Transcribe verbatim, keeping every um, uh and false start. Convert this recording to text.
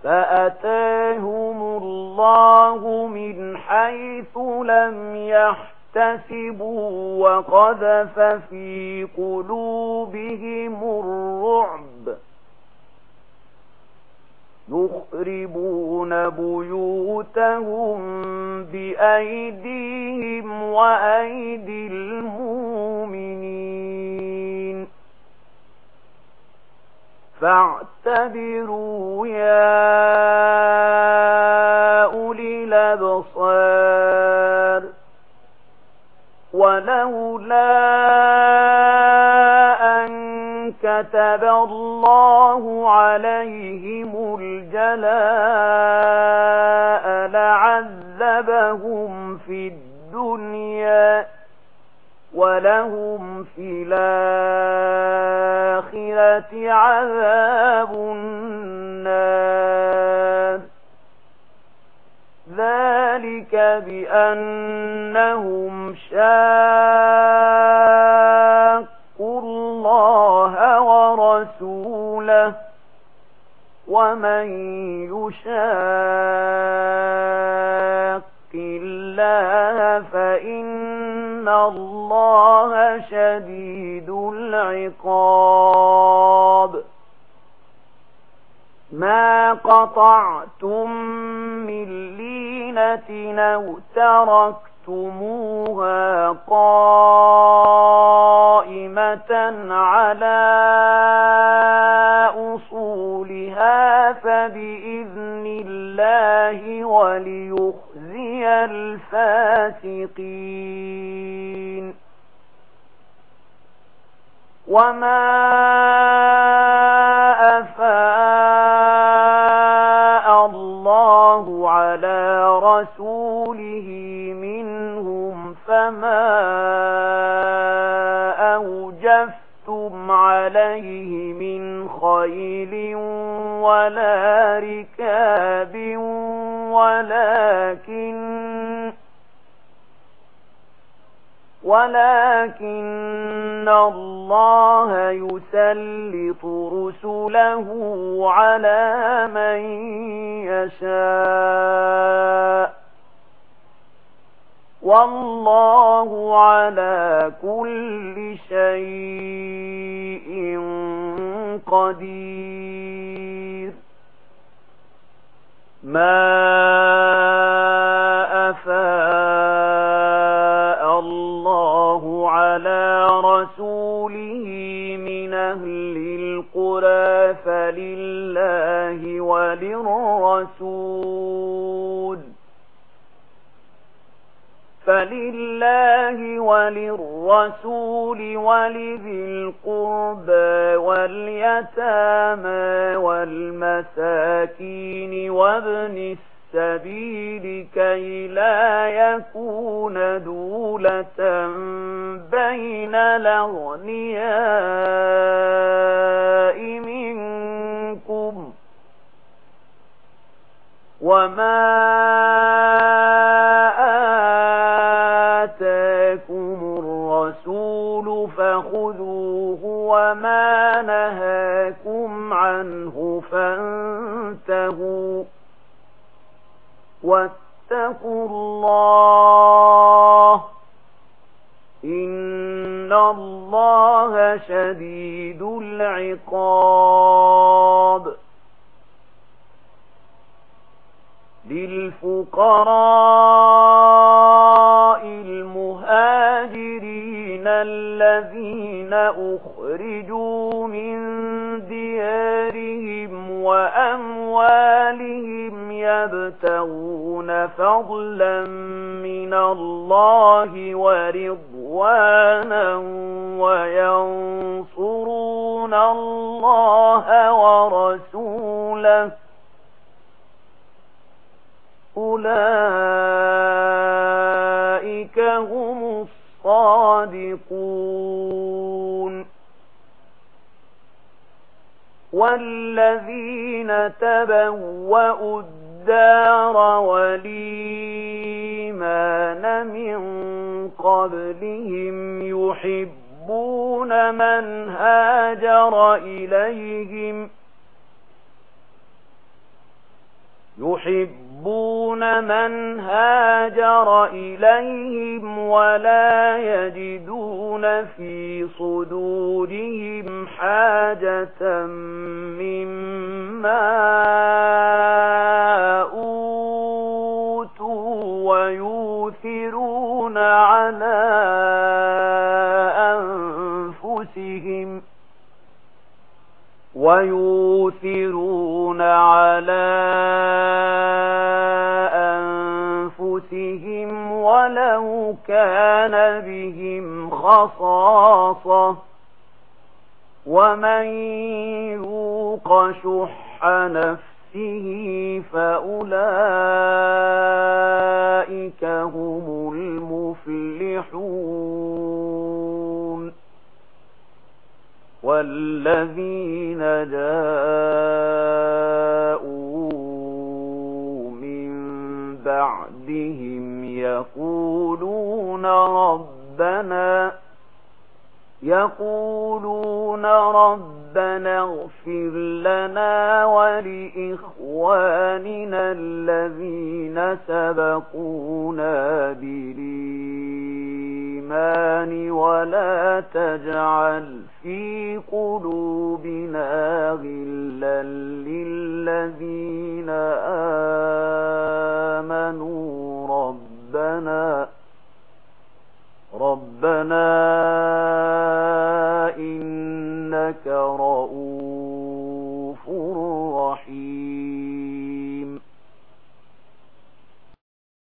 فأتاهم الله من حيث لم يحتسبوا وقذف في قلوبهم الرعب يخربون بيوتهم بأيديهم وأيدي المؤمنين فاعتبروا يا أولي الأبصار ولولا أن كتب الله عليهم الجلاء لعذبهم في الدنيا ولهم في الآخرة عذاب النار ذلك بأنهم شاقوا الله ورسوله ومن يشاق الله فإن الله شديد العقاب ما قطعتم من لينة أو تركتموها قائمة على أصولها فبإذن الله وليخزي الفاسقين وما أفاء الله على رسوله منهم فما أوجفتم عليه من خيل ولا ركاب ولكن ولكن الله يسلط رسله على من يشاء والله على كل شيء قدير ما أفاء الله على رسوله من أهل القرى فلله وللرسول فلله وللرسول ولذي القربى واليتامى والمساكين وابن السبيل كي لا يكون دولة بين الأغنياء منكم وما آتاكم الرسول فخذوه وما نهاكم عنه فانتهوا واتقوا الله إن الله شديد العقاب للفقراء المهاجرين الذين أخرجوا من ديارهم وأموالهم يبتغون فضلا من الله ورضوانا وينصرون الله ورسوله أولئك هم الصادقون والذين تبوأوا الدار والإيمان من قبلهم يحبون من هاجر إليهم يحبون من هاجر إليهم ولا يجدون في صدورهم حاجة مما أوتوا ويؤثرون على أنفسهم ويؤثرون على أنفسهم ولو كان بهم خصاصة ومن يوق شح نفسه فأولئك هم المفلحون والذين جاءوا من بعدهم يقولون ربنا يقولون ربنا اغفر لنا ولإخواننا الذين سبقونا بالإيمان ولا تجعل في قلوبنا غلا للذين آمنوا ربنا ربنا